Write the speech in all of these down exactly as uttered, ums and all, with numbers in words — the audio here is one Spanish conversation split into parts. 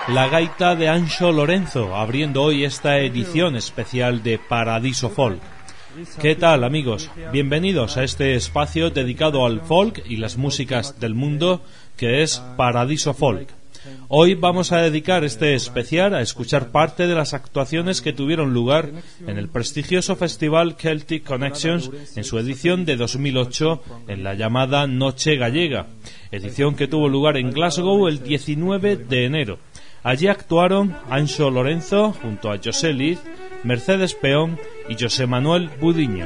la gaita de Anxo Lorenzo, abriendo hoy esta edición especial de Paradiso Folk. ¿Qué tal, amigos? Bienvenidos a este espacio dedicado al folk y las músicas del mundo, que es Paradiso Folk. Hoy vamos a dedicar este especial a escuchar parte de las actuaciones que tuvieron lugar en el prestigioso festival Celtic Connections en su edición de dos mil ocho, en la llamada Noche Gallega, edición que tuvo lugar en Glasgow el diecinueve de enero. Allí actuaron Anxo Lorenzo junto a José Liz, Mercedes Peón y José Manuel Budiño.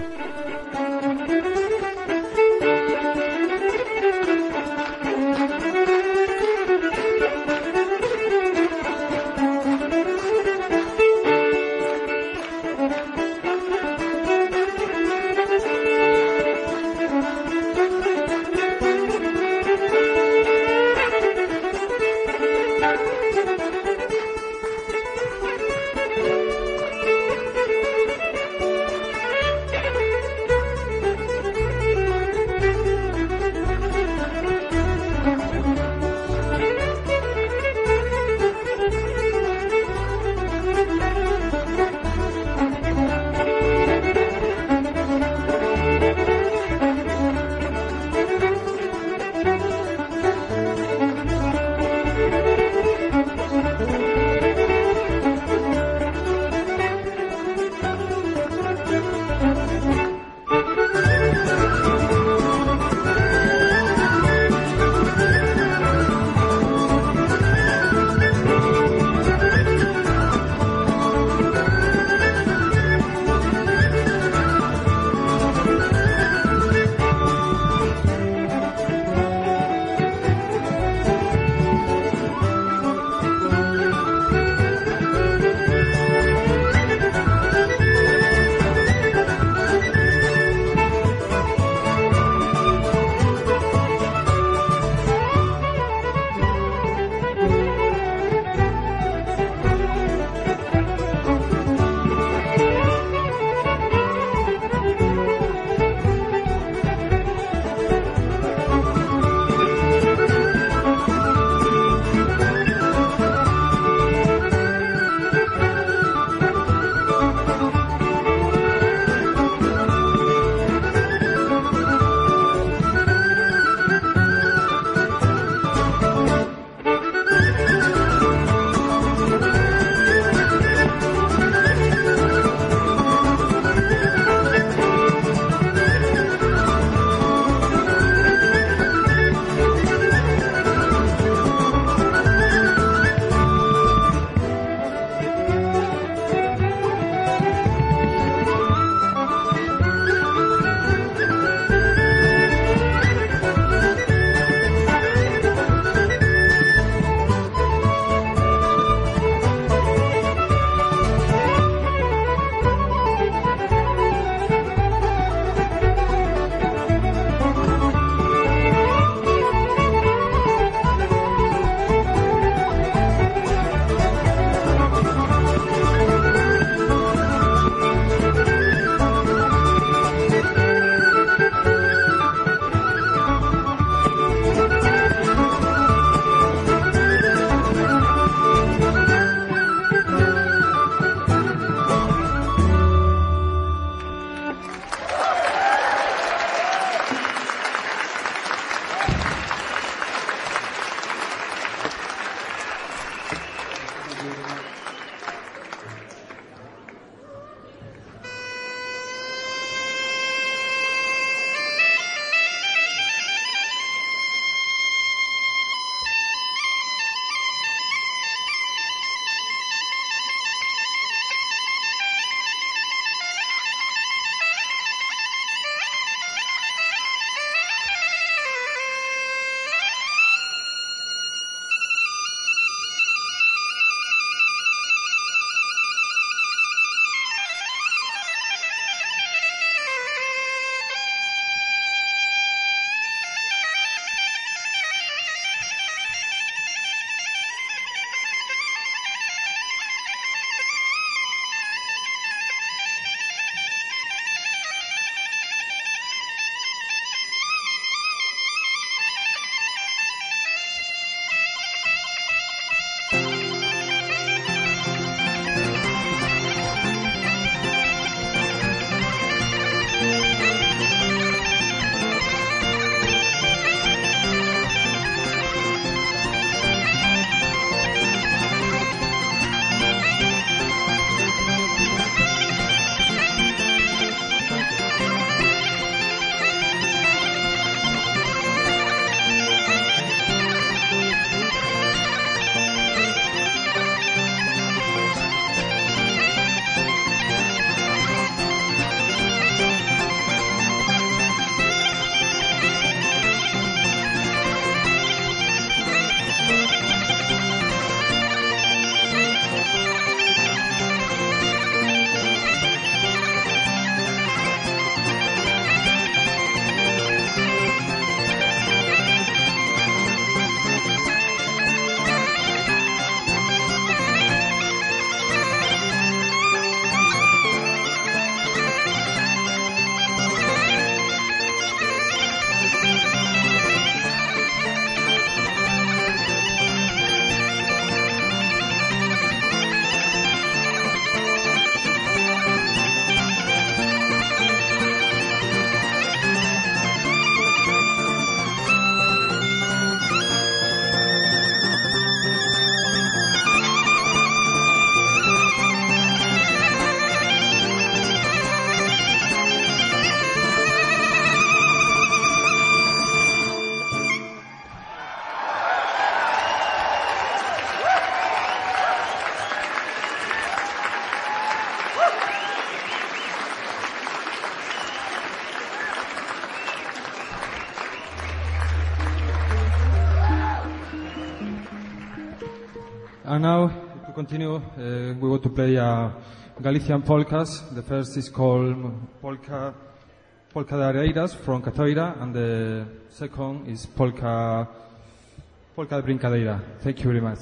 and now to continue, uh, we want to play uh, Galician polkas. The first is called Polka Polka de Areiras from Catoira, and the second is Polka Polka de Brincadeira. Thank you very much.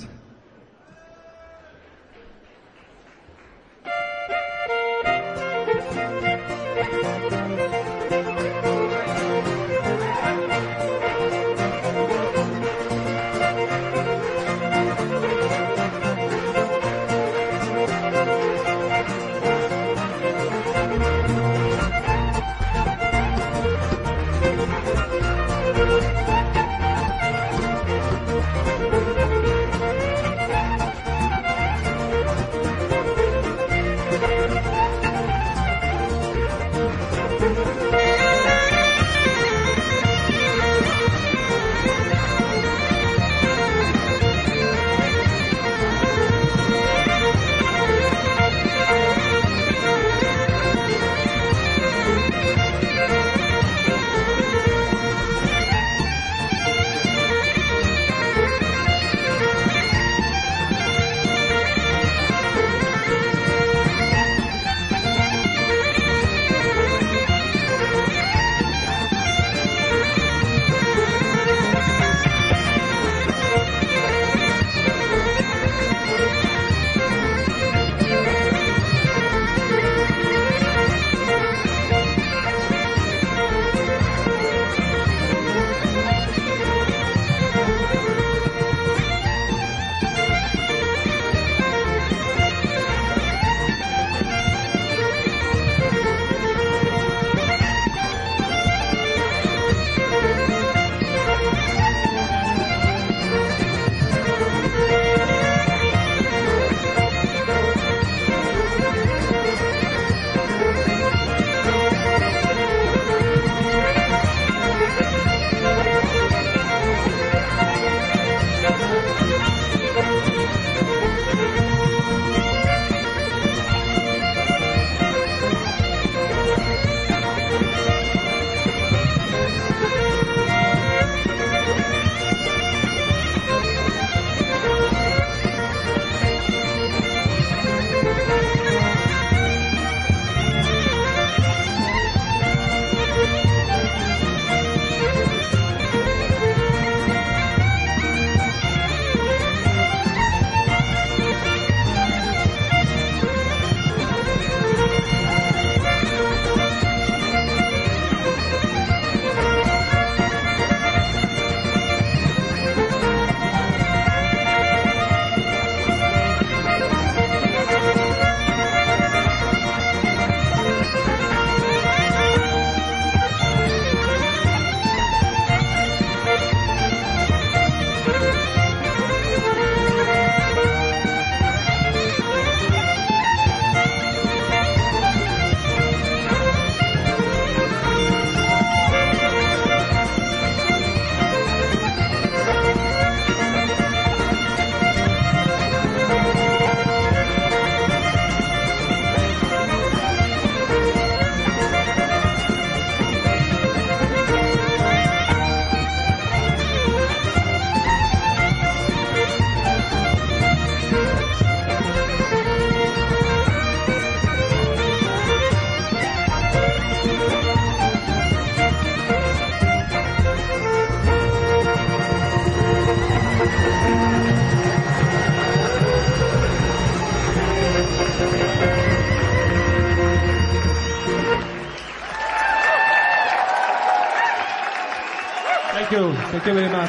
Thank you. Thank you very much.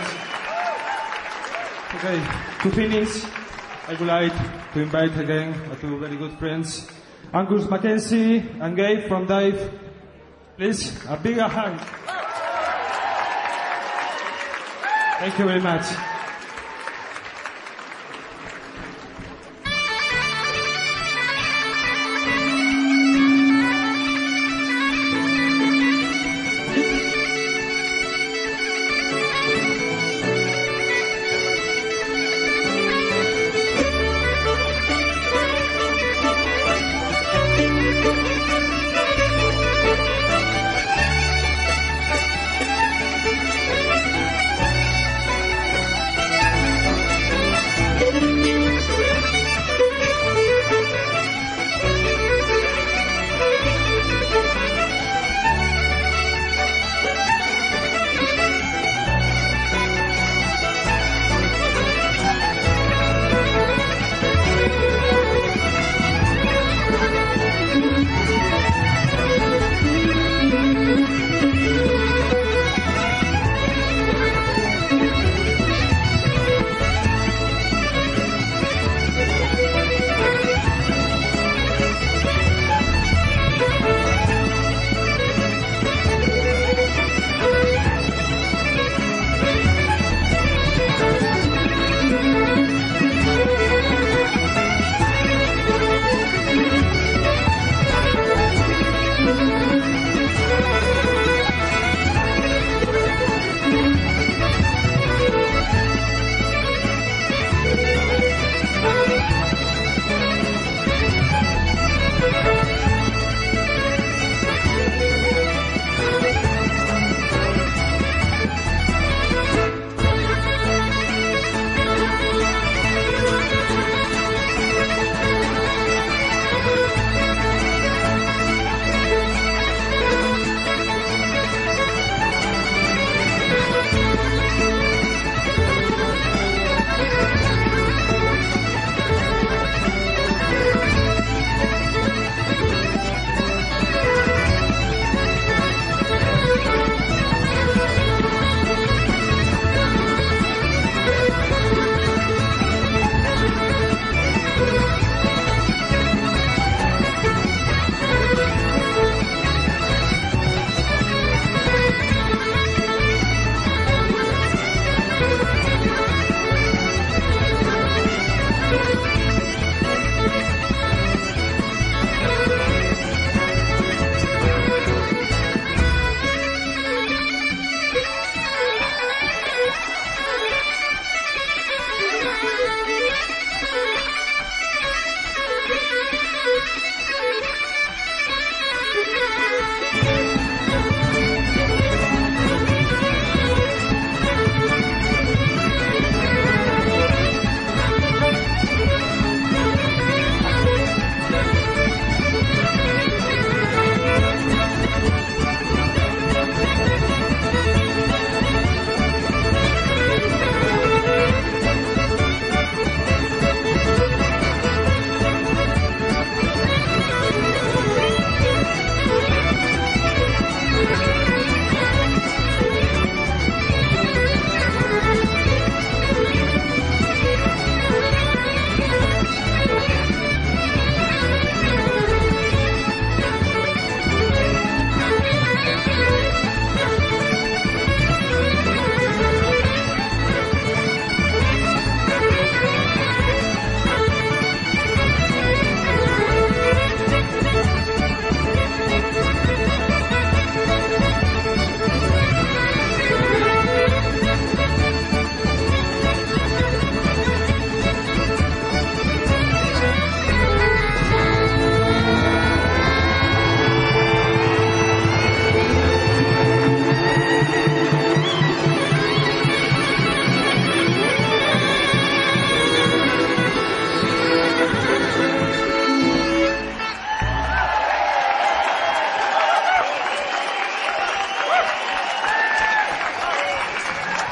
Okay, to finish, I would like to invite again our two very good friends, Angus Mackenzie and Gabe from Dive. Please, a bigger hand. Thank you very much.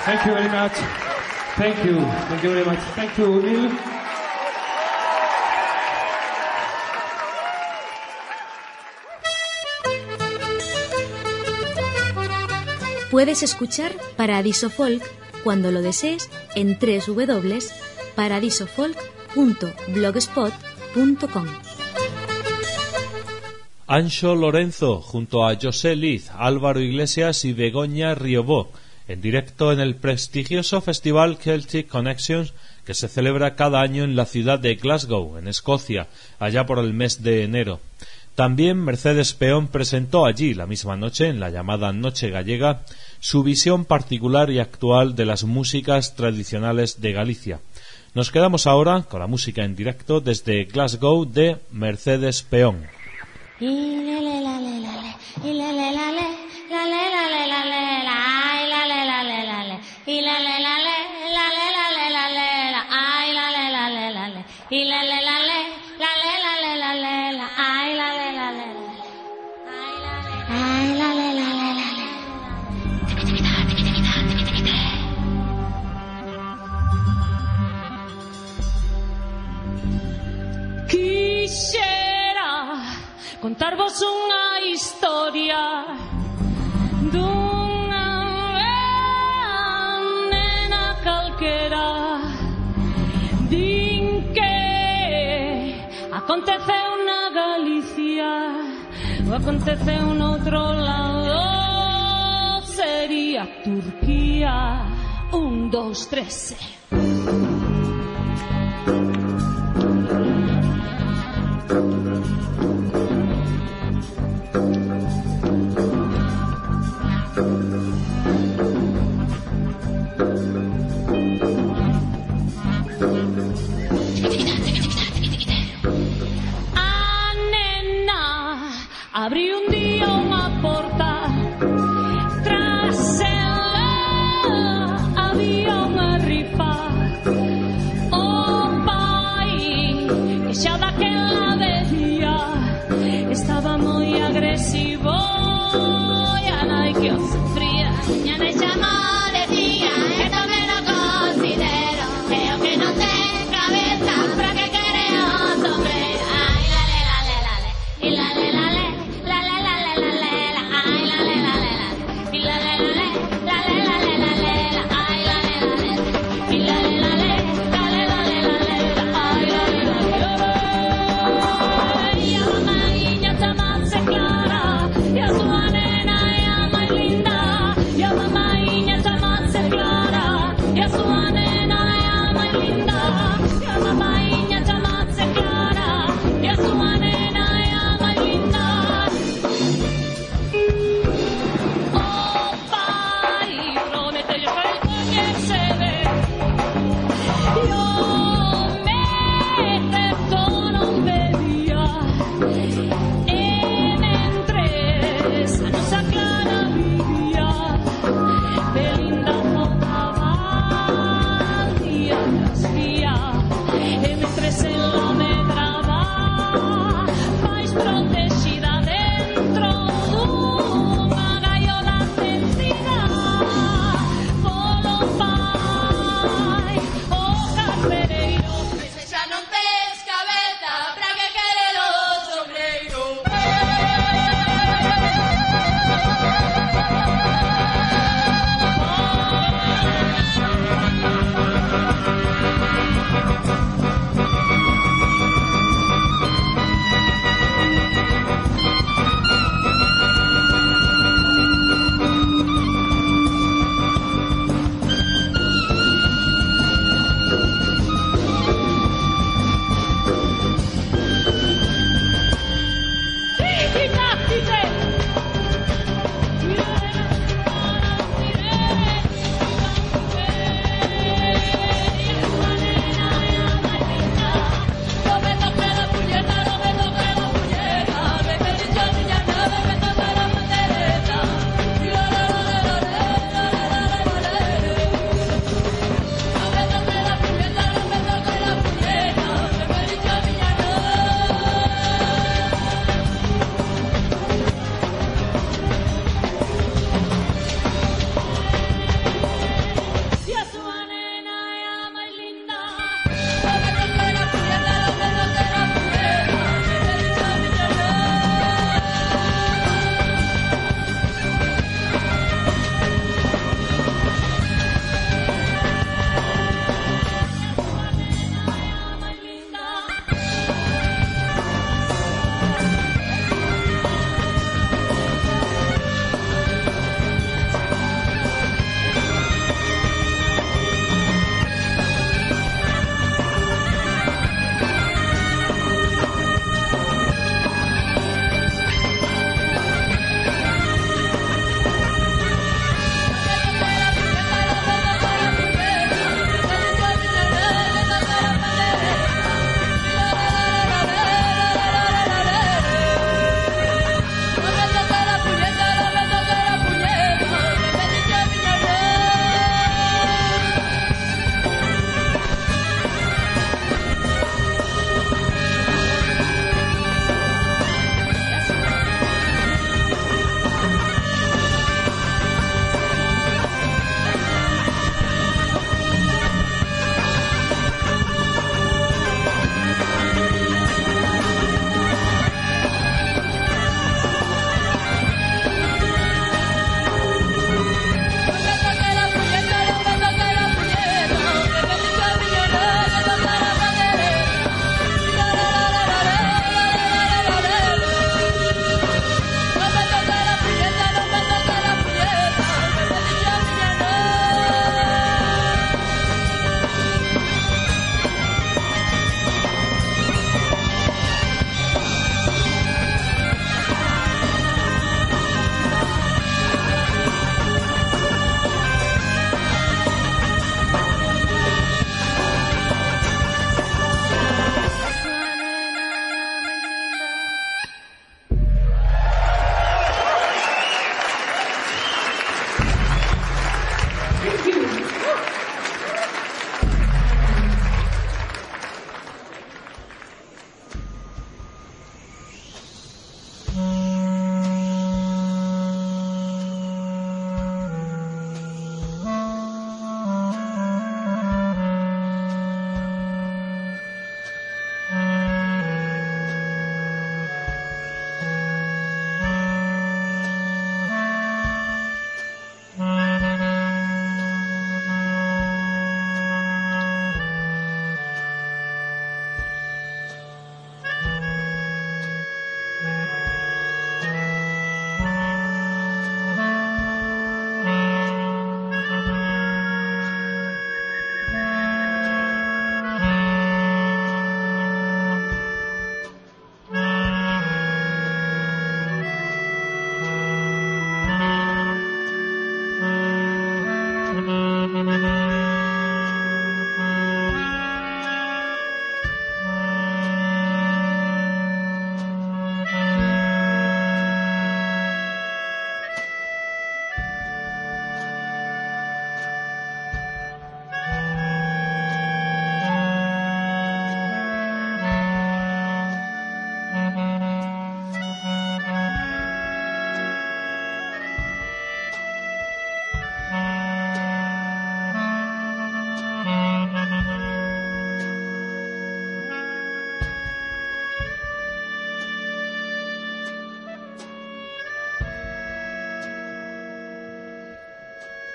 Thank you very much. Thank you. Thank you very much. Thank you, Neil. Puedes escuchar Paradiso Folk cuando lo desees en doble u doble u doble u punto paradiso folk punto blogspot punto com. Anxo Lorenzo junto a José Liz, Álvaro Iglesias y Begoña Riobó, en directo en el prestigioso festival Celtic Connections que se celebra cada año en la ciudad de Glasgow, en Escocia, allá por el mes de enero. También Mercedes Peón presentó allí la misma noche, en la llamada Noche Gallega, su visión particular y actual de las músicas tradicionales de Galicia. Nos quedamos ahora con la música en directo desde Glasgow de Mercedes Peón. Contarvos unha historia dunha nena calquera. Din que aconteceu na Galicia ou aconteceu noutro lado, sería Turquía. Un, dos, tres. Abrí un día unha porta, tras ela había unha rifa. O pai, que xa daquela decía, estaba moi agresivo, e a nai que o sufría. E a nai chamou, decía, esto me lo como.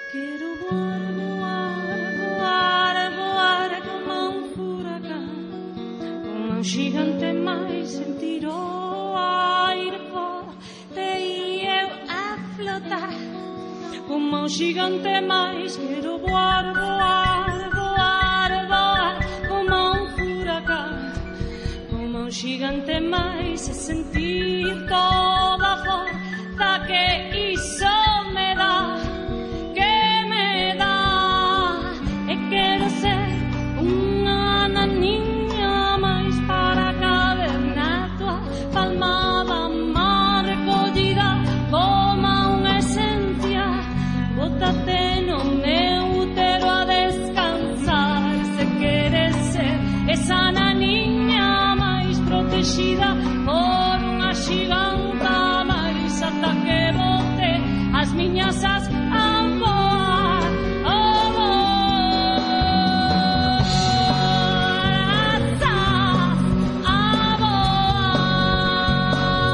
Quiero voar, voar, voar, voar como un furacán, como un gigante mais sentir o aire forte e eu a flotar. Como um gigante mais quero voar, voar, voar, voar como um furacão. Como um gigante mais a sentir toda a força que isso me dá, que me dá. E quero ser uma naninha mais para caber na tua palmada, má recolhida como uma essência. Bótate no meu útero a descansar. Se queres ser esa naninha mais protegida por unha xiganta mais ata que bote as miñas as a voar, a voar, asas a voar.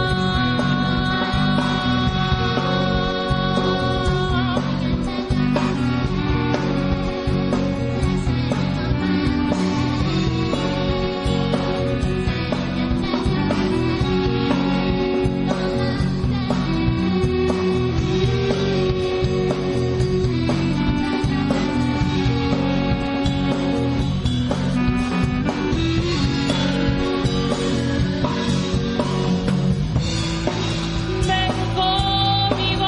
Ven conmigo,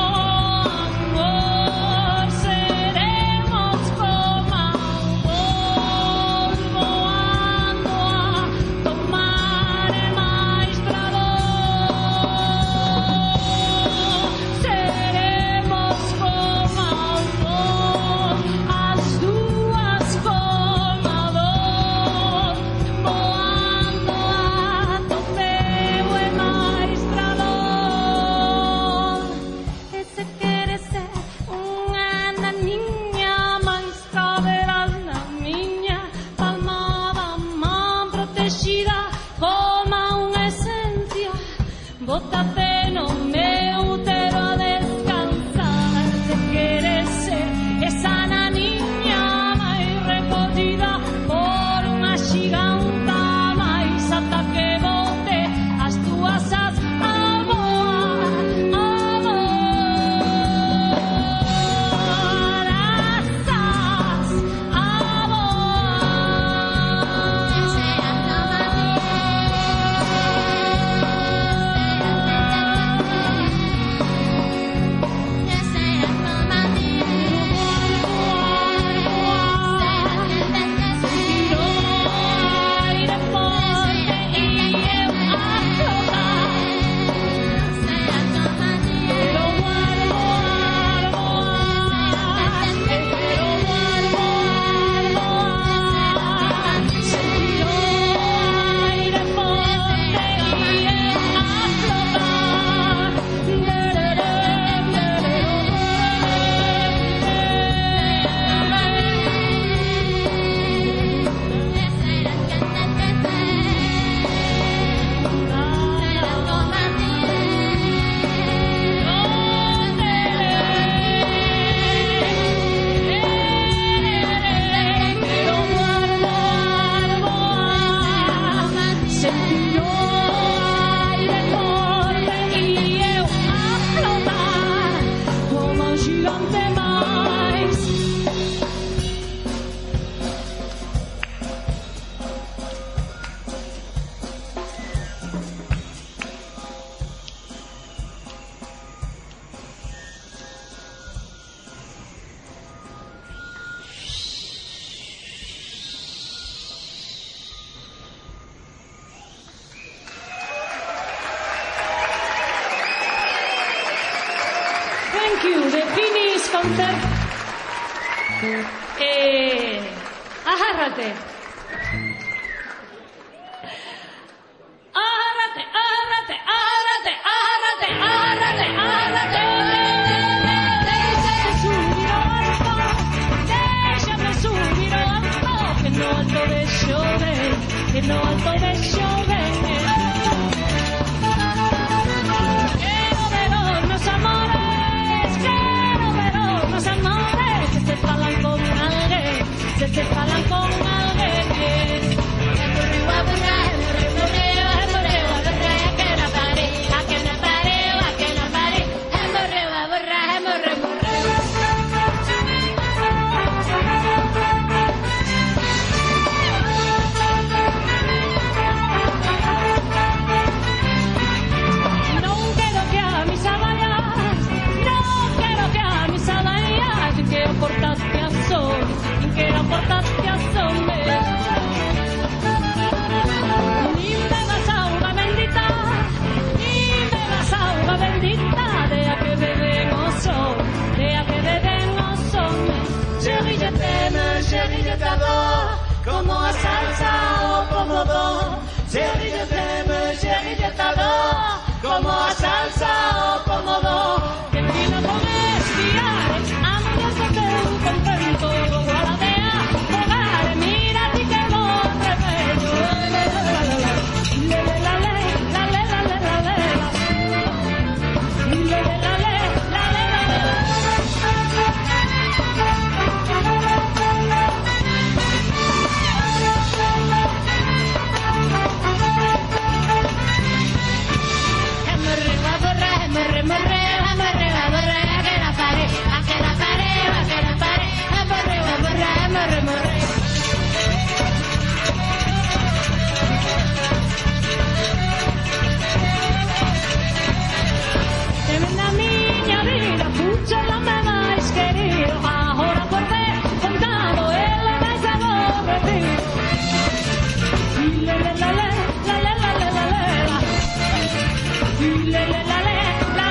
amor, seremos como amor, voando a tomar máis calor. Seremos como amor, as dúas como amor, voando a topeu e máis calor. E se queres ser unha naninha máis caberás na miña palmada, man protegida como unha esencia. Bótate no meu útero a descansar. Se queres ser esa naninha máis recollida por unha xiganta máis ata que bote as túas as a voar, a voar, asas a concert. Eh, agárrate. Agárrate, agárrate, agárrate, agárrate, agárrate, agárrate. Déjame subir alto, déjame subir alto, que no alto de llover, que no alto de llover. Quiero ver los amores, quiero ver los amores. portate a sonme. Ni me vas agua bendita, ni me vas agua bendita, de a que bebemos son, de a que bebemos son. Chérie, je t'aime, chérie, je t'adore, como a salsa o pomodoro. Chérie, je t'aime, chérie, je t'adore, como a salsa o pomodoro. Que fino con espiare, antes de te un contento, guardea, pagare, mira ti que monte bello. Le le la le, la le la le la le la. Le le la le, la le la le. Morre, morre, morre, morre, a que la pared, a que la pared, a que la pared, a morre, morre, morre, morre. Tremenda miña vida, mucho la me vais querido, ahora por ver contado, él le vais aborrecido. Y le le la le, la le la le la le la. Y le le la le.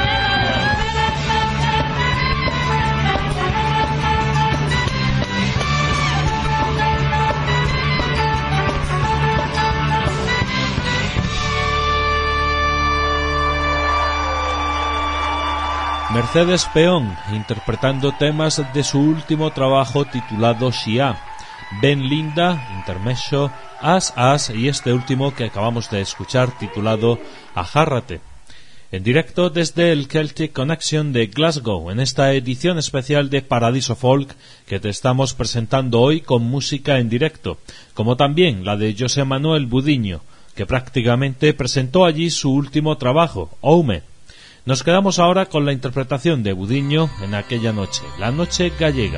Mercedes Peón, interpretando temas de su último trabajo titulado Xia, Ben Linda, Intermezzo, As As y este último que acabamos de escuchar titulado Ajárrate. En directo desde el Celtic Connection de Glasgow, en esta edición especial de Paradiso Folk que te estamos presentando hoy con música en directo, como también la de José Manuel Budiño, que prácticamente presentó allí su último trabajo, Oume. Nos quedamos ahora con la interpretación de Budiño en aquella noche, la noche gallega.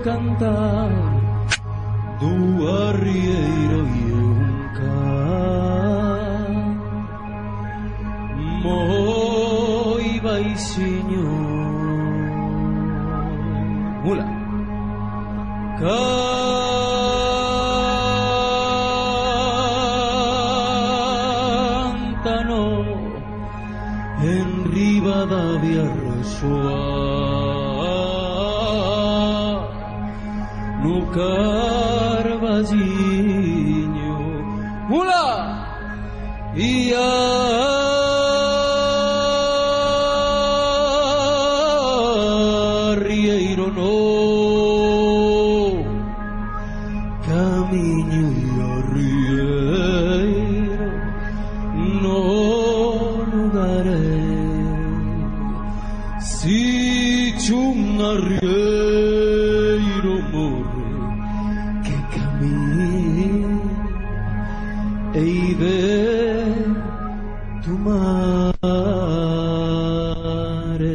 cantar do arrieiro e un can moi baixinho. Mula. Cántano en Ribadavia Rosoa no Carballiño. Mula. E arrieiro no camiño e arrieiro no lugaré. Si un arrieiro morre que camina e ve tu mare.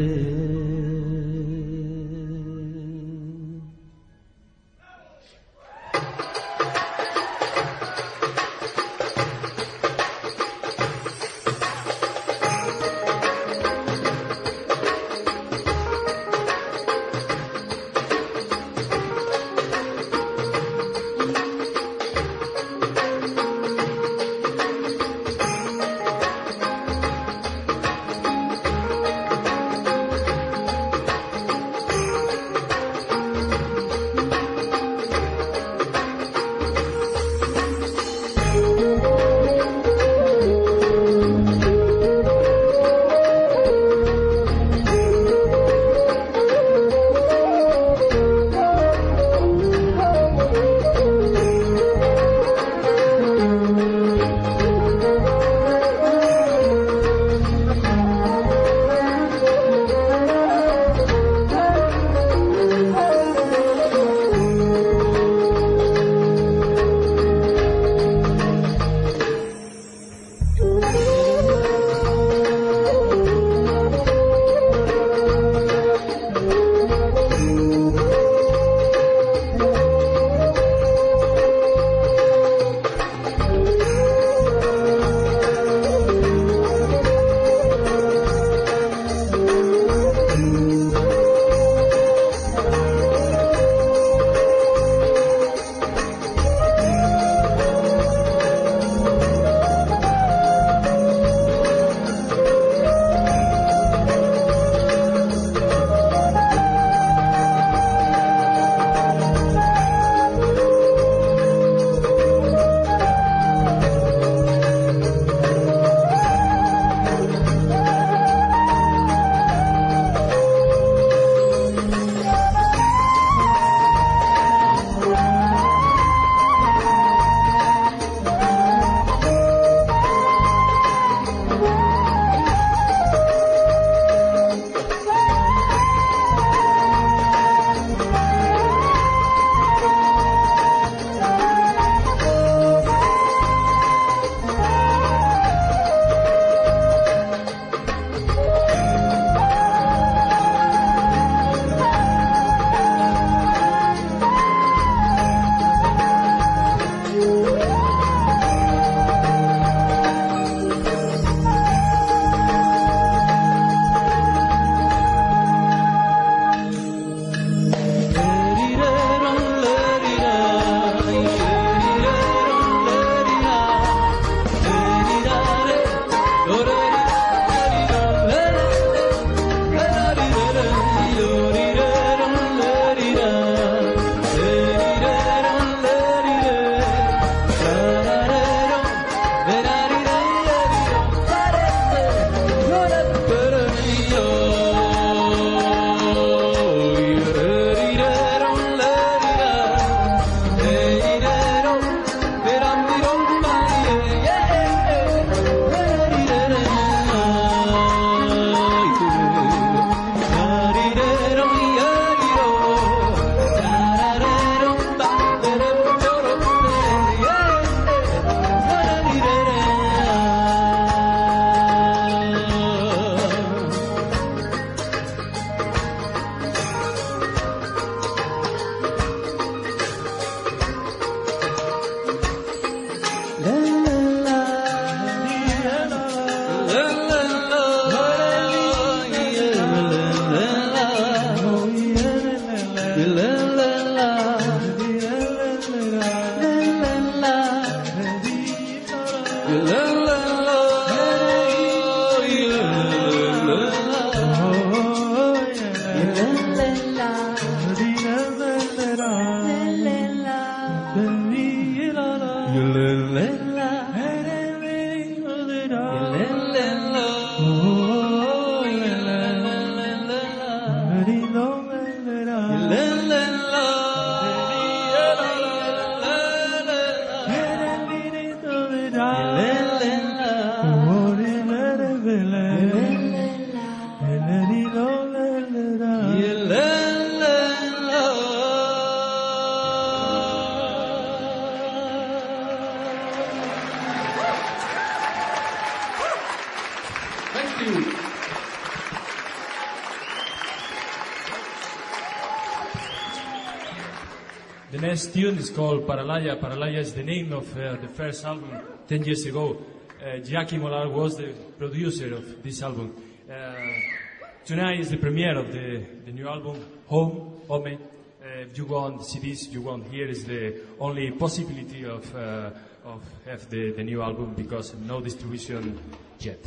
The next tune is called Paralaya. Paralaya is the name of uh, the first album ten years ago. Uh, Jackie Molar was the producer of this album. Uh, tonight is the premiere of the, the new album, Home, Home. Uh, if you want C Ds, you want here is the only possibility of uh, of have the, the new album because no distribution yet.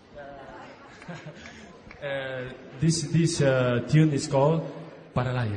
uh, this this uh, tune is called Paralaya.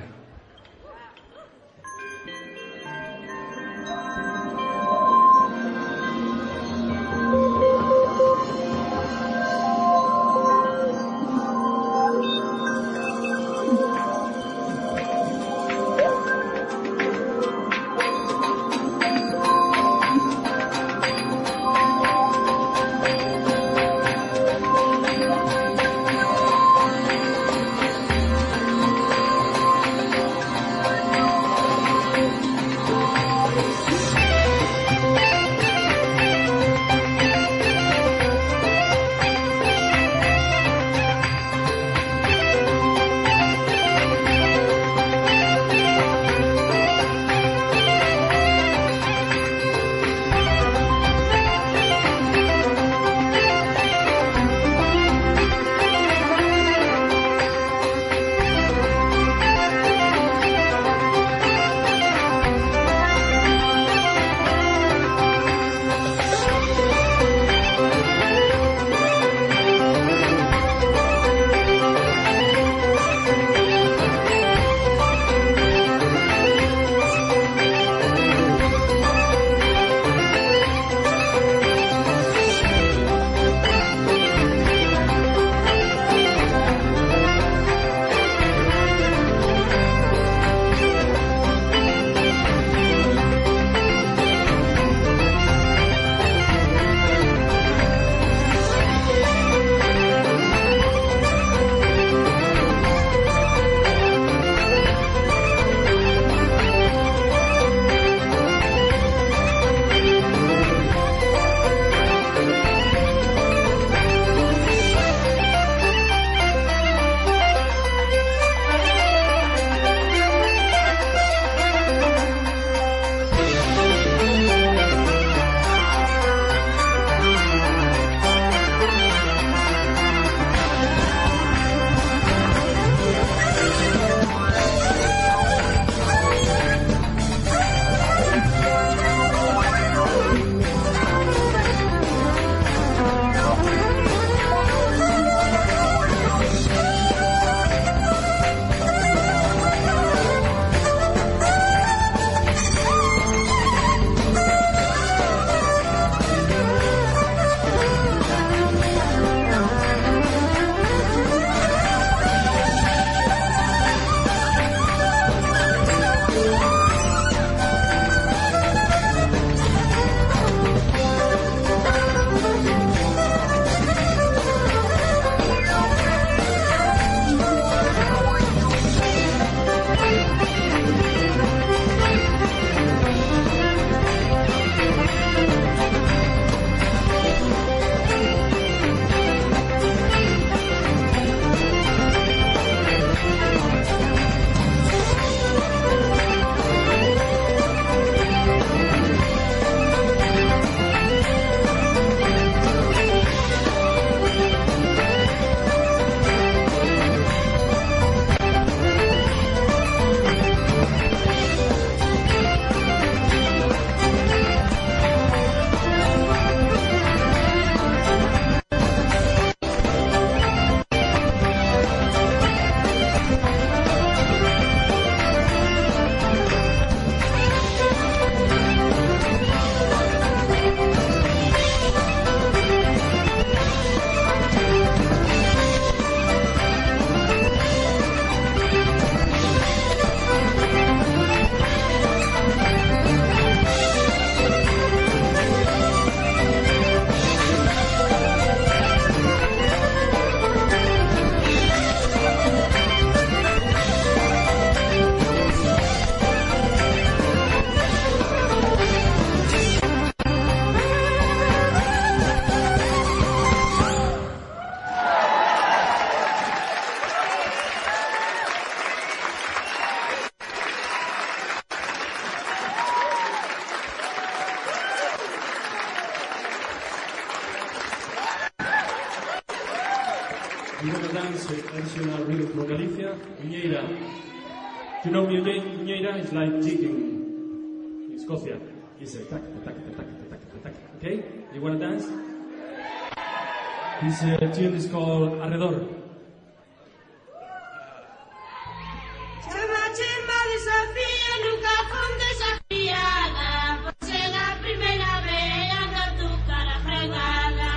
We're gonna dance a traditional rhythm from Galicia, Muñeira. You know Muñeira is like chicken in Scotia. It's a tac, tac, tac, tac, tac, tac. Okay? You wanna dance? This uh, tune is called Arredor. Chama, chama, desafía, nunca con desafiada. Por ser la primera vez, anda tu cara fregada.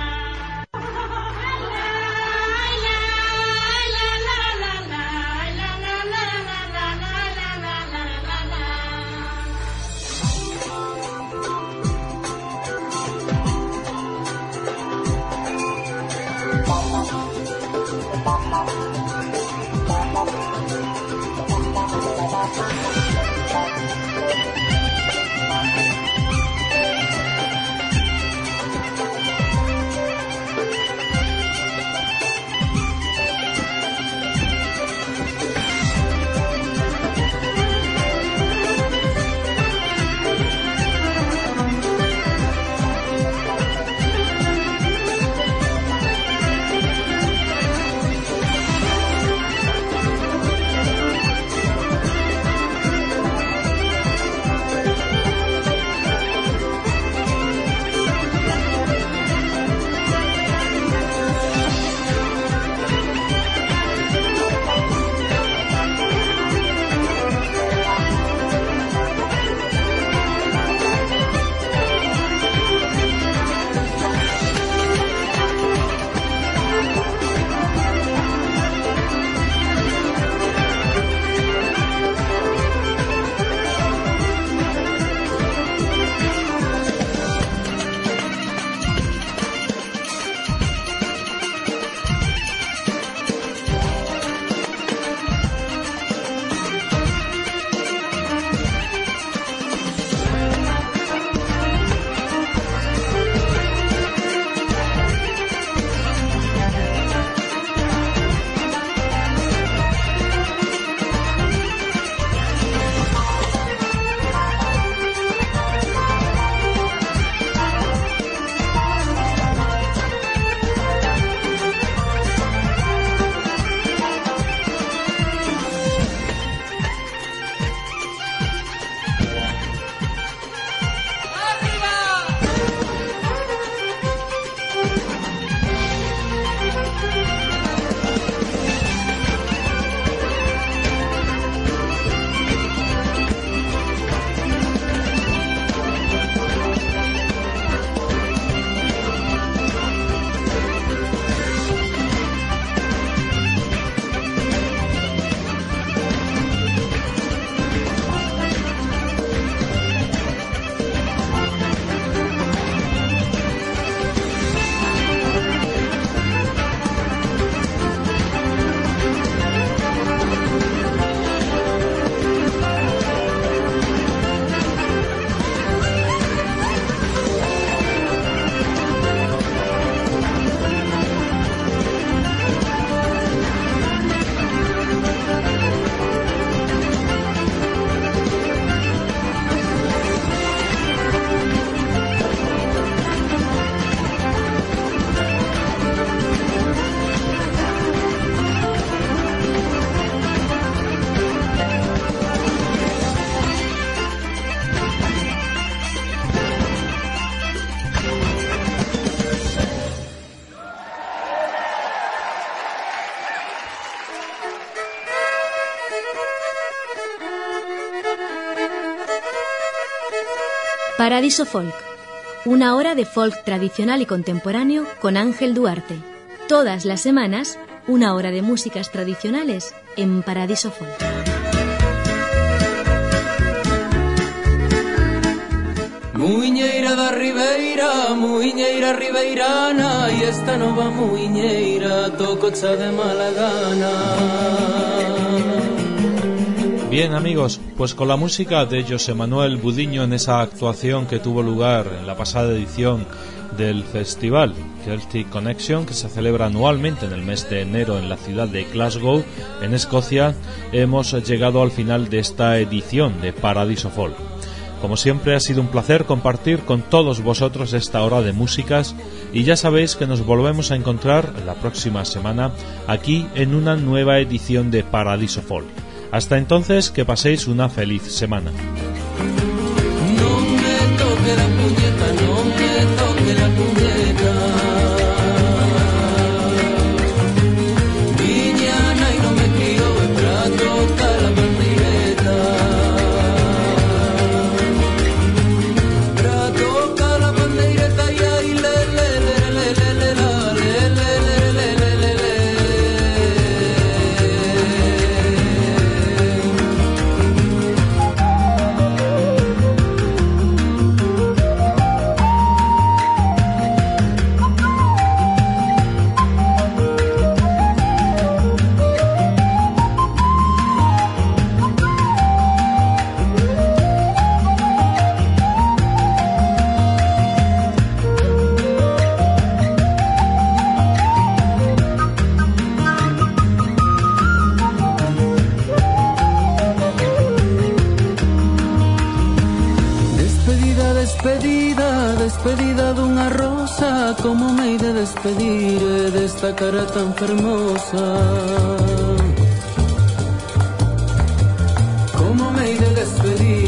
Paradiso Folk, una hora de folk tradicional y contemporáneo con Ángel Duarte. Todas las semanas, una hora de músicas tradicionales en Paradiso Folk. Muiñeira da Ribeira, muiñeira ribeirana, e esta nova muiñeira tococha de mala gana. Bien, amigos, pues con la música de José Manuel Budiño en esa actuación que tuvo lugar en la pasada edición del festival Celtic Connection, que se celebra anualmente en el mes de enero en la ciudad de Glasgow, en Escocia, hemos llegado al final de esta edición de Paradiso Folk. Como siempre ha sido un placer compartir con todos vosotros esta hora de músicas y ya sabéis que nos volvemos a encontrar la próxima semana aquí en una nueva edición de Paradiso Folk. Hasta entonces, que paséis una feliz semana. No me toque la puñeta, no me toque la puñeta. Viñana y no me crió para tocar la pandireta. Para tocar la pandireta y ahí le le le le le le la, le le le le le le le. Despedida, despedida dunha rosa, como me hei de despedir desta cara tan fermosa? Como me hei de despedir